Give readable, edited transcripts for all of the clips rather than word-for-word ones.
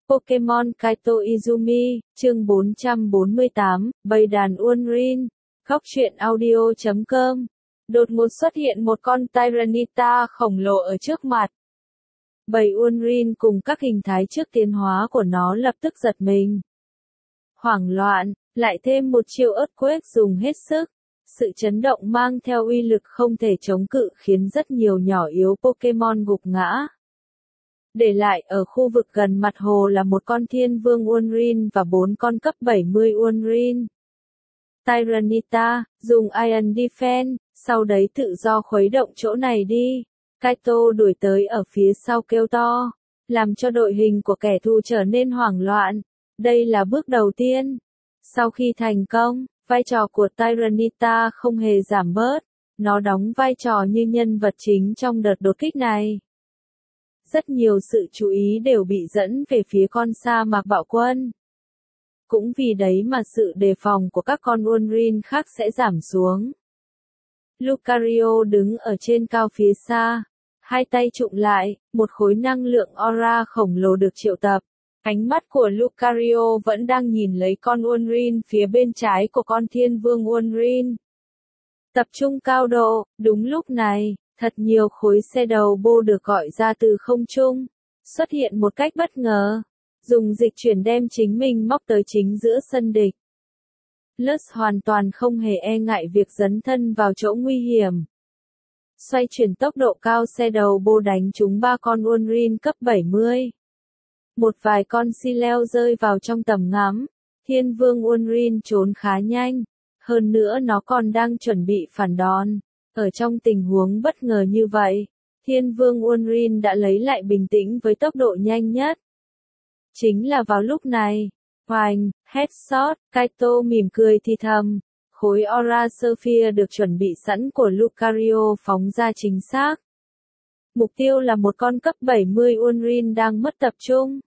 Pokemon Kaito Izumi, chương 448, bầy đàn Unrin, Góc truyện audio.com. Đột ngột xuất hiện một con Tyranitar khổng lồ ở trước mặt. Bầy Unrin cùng các hình thái trước tiến hóa của nó lập tức giật mình. Hoảng loạn, lại thêm một chiêu Earthquake dùng hết sức. Sự chấn động mang theo uy lực không thể chống cự khiến rất nhiều nhỏ yếu Pokemon gục ngã. Để lại ở khu vực gần mặt hồ là một con thiên vương Unrin và 4 con cấp 70 Unrin. Tyranitar, dùng Iron Defense, sau đấy tự do khuấy động chỗ này đi. Kaito đuổi tới ở phía sau kêu to, làm cho đội hình của kẻ thù trở nên hoảng loạn. Đây là bước đầu tiên. Sau khi thành công, vai trò của Tyranitar không hề giảm bớt. Nó đóng vai trò như nhân vật chính trong đợt đột kích này. Rất nhiều sự chú ý đều bị dẫn về phía con sa mạc bạo quân. Cũng vì đấy mà sự đề phòng của các con Unrin khác sẽ giảm xuống. Lucario đứng ở trên cao phía xa, hai tay trụm lại, một khối năng lượng aura khổng lồ được triệu tập. Ánh mắt của Lucario vẫn đang nhìn lấy con Unrin phía bên trái của con thiên vương Unrin. Tập trung cao độ, đúng lúc này, thật nhiều khối xe đầu bô được gọi ra từ không trung, xuất hiện một cách bất ngờ, dùng dịch chuyển đem chính mình móc tới chính giữa sân địch. Lus hoàn toàn không hề e ngại việc dấn thân vào chỗ nguy hiểm. Xoay chuyển tốc độ cao xe đầu bô đánh trúng 3 con Unrin cấp 70. Một vài con Sileo rơi vào trong tầm ngắm, thiên vương Unrin trốn khá nhanh, hơn nữa nó còn đang chuẩn bị phản đòn. Ở trong tình huống bất ngờ như vậy, thiên vương Unrin đã lấy lại bình tĩnh với tốc độ nhanh nhất. Chính là vào lúc này, hoành, headshot, Kaito mỉm cười thì thầm, khối Aura Sphere được chuẩn bị sẵn của Lucario phóng ra chính xác. Mục tiêu là một con cấp 70 Unrin đang mất tập trung.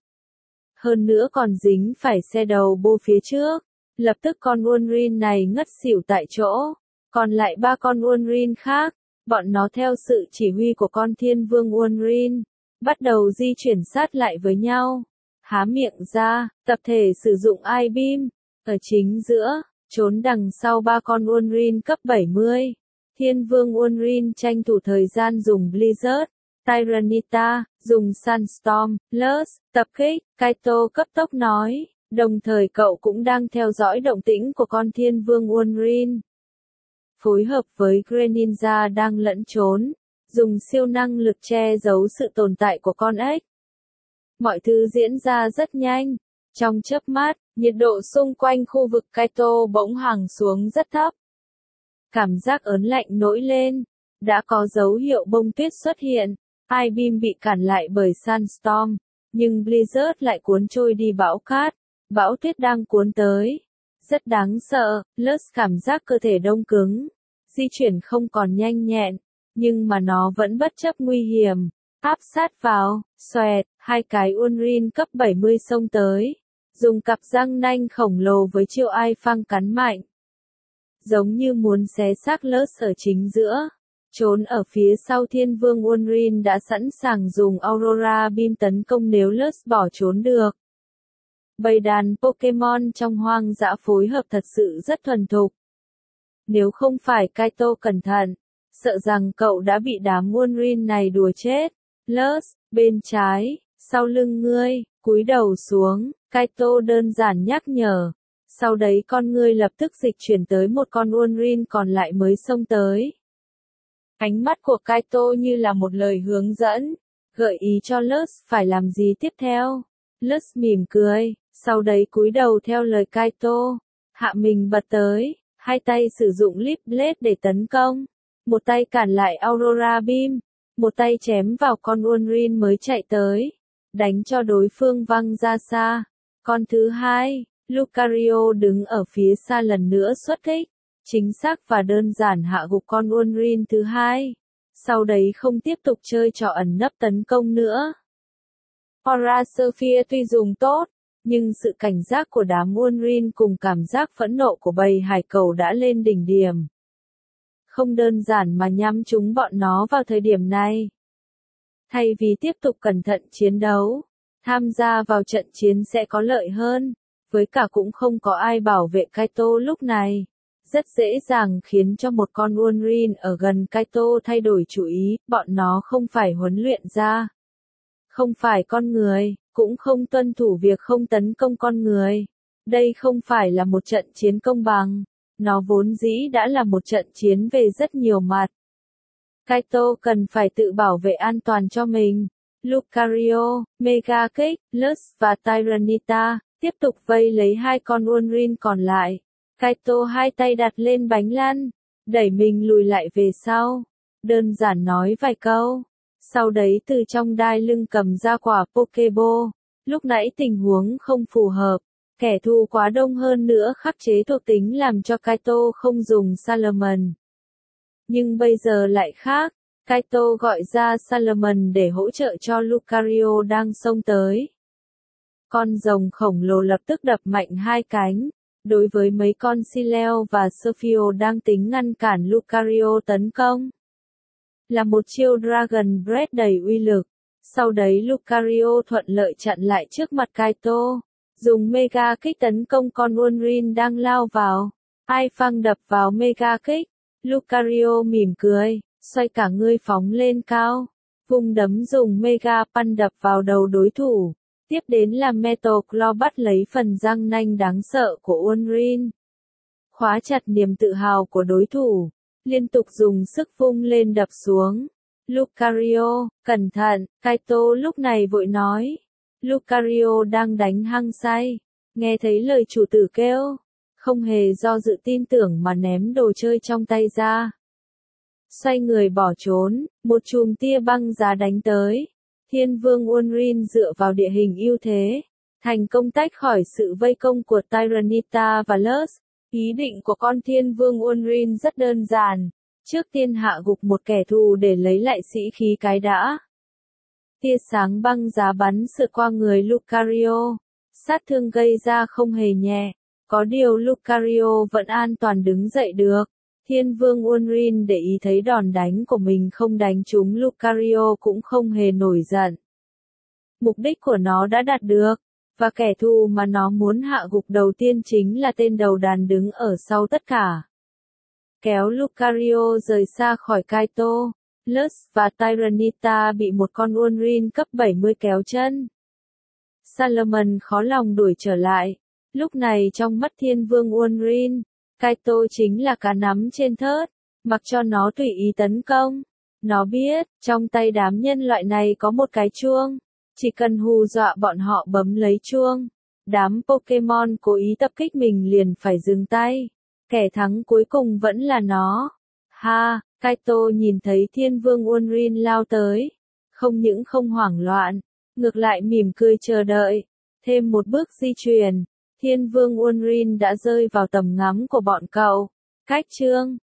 Hơn nữa còn dính phải xe đầu bô phía trước, lập tức con Unrin này ngất xỉu tại chỗ. Còn lại 3 con Unrin khác, bọn nó theo sự chỉ huy của con thiên vương Unrin, bắt đầu di chuyển sát lại với nhau. Há miệng ra, tập thể sử dụng I-Beam, ở chính giữa, trốn đằng sau 3 con Unrin cấp 70. Thiên vương Unrin tranh thủ thời gian dùng Blizzard, Tyranitar, dùng Sunstorm, Lus, tập kích, Kaito cấp tốc nói, đồng thời cậu cũng đang theo dõi động tĩnh của con thiên vương Unrin. Phối hợp với Greninja đang lẫn trốn, dùng siêu năng lực che giấu sự tồn tại của con ếch. Mọi thứ diễn ra rất nhanh. Trong chớp mắt, nhiệt độ xung quanh khu vực Kaito bỗng hàng xuống rất thấp. Cảm giác ớn lạnh nổi lên. Đã có dấu hiệu bông tuyết xuất hiện. I-Beam bị cản lại bởi Sunstorm, nhưng Blizzard lại cuốn trôi đi bão cát. Bão tuyết đang cuốn tới. Rất đáng sợ, Lus cảm giác cơ thể đông cứng. Di chuyển không còn nhanh nhẹn, nhưng mà nó vẫn bất chấp nguy hiểm. Áp sát vào, xoẹt, 2 cái Unrin cấp 70 xông tới. Dùng cặp răng nanh khổng lồ với chiêu ai phăng cắn mạnh. Giống như muốn xé xác Lus ở chính giữa. Trốn ở phía sau thiên vương Unrin đã sẵn sàng dùng Aurora Beam tấn công nếu Lus bỏ trốn được. Bầy đàn Pokemon trong hoang dã phối hợp thật sự rất thuần thục. Nếu không phải Kaito cẩn thận, sợ rằng cậu đã bị đám Unrin này đùa chết. Lus, bên trái, sau lưng ngươi, cúi đầu xuống, Kaito đơn giản nhắc nhở. Sau đấy con ngươi lập tức dịch chuyển tới một con Unrin còn lại mới xông tới. Ánh mắt của Kaito như là một lời hướng dẫn, gợi ý cho Lus phải làm gì tiếp theo. Lus mỉm cười, sau đấy cúi đầu theo lời Kaito, hạ mình bật tới, hai tay sử dụng Leaf Blade để tấn công, một tay cản lại Aurora Beam, một tay chém vào con Unrin mới chạy tới, đánh cho đối phương văng ra xa. Con thứ hai, Lucario đứng ở phía xa lần nữa xuất kích, chính xác và đơn giản hạ gục con Unrin thứ hai, sau đấy không tiếp tục chơi trò ẩn nấp tấn công nữa. Aura Sphere tuy dùng tốt, nhưng sự cảnh giác của đám Unrin cùng cảm giác phẫn nộ của bầy hải cẩu đã lên đỉnh điểm. Không đơn giản mà nhắm trúng bọn nó vào thời điểm này. Thay vì tiếp tục cẩn thận chiến đấu, Tham gia vào trận chiến sẽ có lợi hơn. Với cả cũng không có ai bảo vệ Kaito lúc này. Rất dễ dàng khiến cho một con Unrin ở gần Kaito thay đổi chủ ý, bọn nó không phải huấn luyện ra. Không phải con người, cũng không tuân thủ việc không tấn công con người. Đây không phải là một trận chiến công bằng. Nó vốn dĩ đã là một trận chiến về rất nhiều mặt. Kaito cần phải tự bảo vệ an toàn cho mình. Lucario, Mega Kick, Lust và Tyranitar tiếp tục vây lấy hai con Unrin còn lại. Kaito hai tay đặt lên bánh lăn, đẩy mình lùi lại về sau. Đơn giản nói vài câu. Sau đấy từ trong đai lưng cầm ra quả Pokeball. Lúc nãy tình huống không phù hợp. Kẻ thù quá đông hơn nữa khắc chế thuộc tính làm cho Kaito không dùng Salomon. Nhưng bây giờ lại khác. Kaito gọi ra Salomon để hỗ trợ cho Lucario đang xông tới. Con rồng khổng lồ lập tức đập mạnh hai cánh. Đối với mấy con Sileo và Surfio đang tính ngăn cản Lucario tấn công. Là một chiêu Dragon Breath đầy uy lực. Sau đấy Lucario thuận lợi chặn lại trước mặt Kaito. Dùng Mega Kick tấn công con Unrin đang lao vào. Ai phăng đập vào Mega Kick. Lucario mỉm cười, xoay cả người phóng lên cao. Vung đấm dùng Mega Punch đập vào đầu đối thủ. Tiếp đến là Metal Claw bắt lấy phần răng nanh đáng sợ của Unrin. Khóa chặt niềm tự hào của đối thủ. Liên tục dùng sức vung lên đập xuống. Lucario, cẩn thận, Kaito lúc này vội nói. Lucario đang đánh hăng say. Nghe thấy lời chủ tử kêu. Không hề do dự tin tưởng mà ném đồ chơi trong tay ra. Xoay người bỏ trốn, một chùm tia băng giá đánh tới. Thiên vương Unrin dựa vào địa hình ưu thế. Thành công tách khỏi sự vây công của Tyranitar và Lust. Ý định của con thiên vương Unrin rất đơn giản. Trước tiên hạ gục một kẻ thù để lấy lại sĩ khí cái đã. Tia sáng băng giá bắn sượt qua người Lucario. Sát thương gây ra không hề nhẹ. Có điều Lucario vẫn an toàn đứng dậy được. Thiên vương Unrin để ý thấy đòn đánh của mình không đánh trúng Lucario cũng không hề nổi giận. Mục đích của nó đã đạt được. Và kẻ thù mà nó muốn hạ gục đầu tiên chính là tên đầu đàn đứng ở sau tất cả. Kéo Lucario rời xa khỏi Kaito. Lust và Tyranitar bị một con Unrin cấp 70 kéo chân. Salomon khó lòng đuổi trở lại. Lúc này trong mắt thiên vương Unrin, Kaito chính là cá nắm trên thớt, mặc cho nó tùy ý tấn công. Nó biết, trong tay đám nhân loại này có một cái chuông. Chỉ cần hù dọa bọn họ bấm lấy chuông. Đám Pokemon cố ý tập kích mình liền phải dừng tay. Kẻ thắng cuối cùng vẫn là nó. Ha, Kaito nhìn thấy thiên vương Unrin lao tới. Không những không hoảng loạn, ngược lại mỉm cười chờ đợi. Thêm một bước di chuyển. Thiên vương Unrin đã rơi vào tầm ngắm của bọn cậu. Cách chương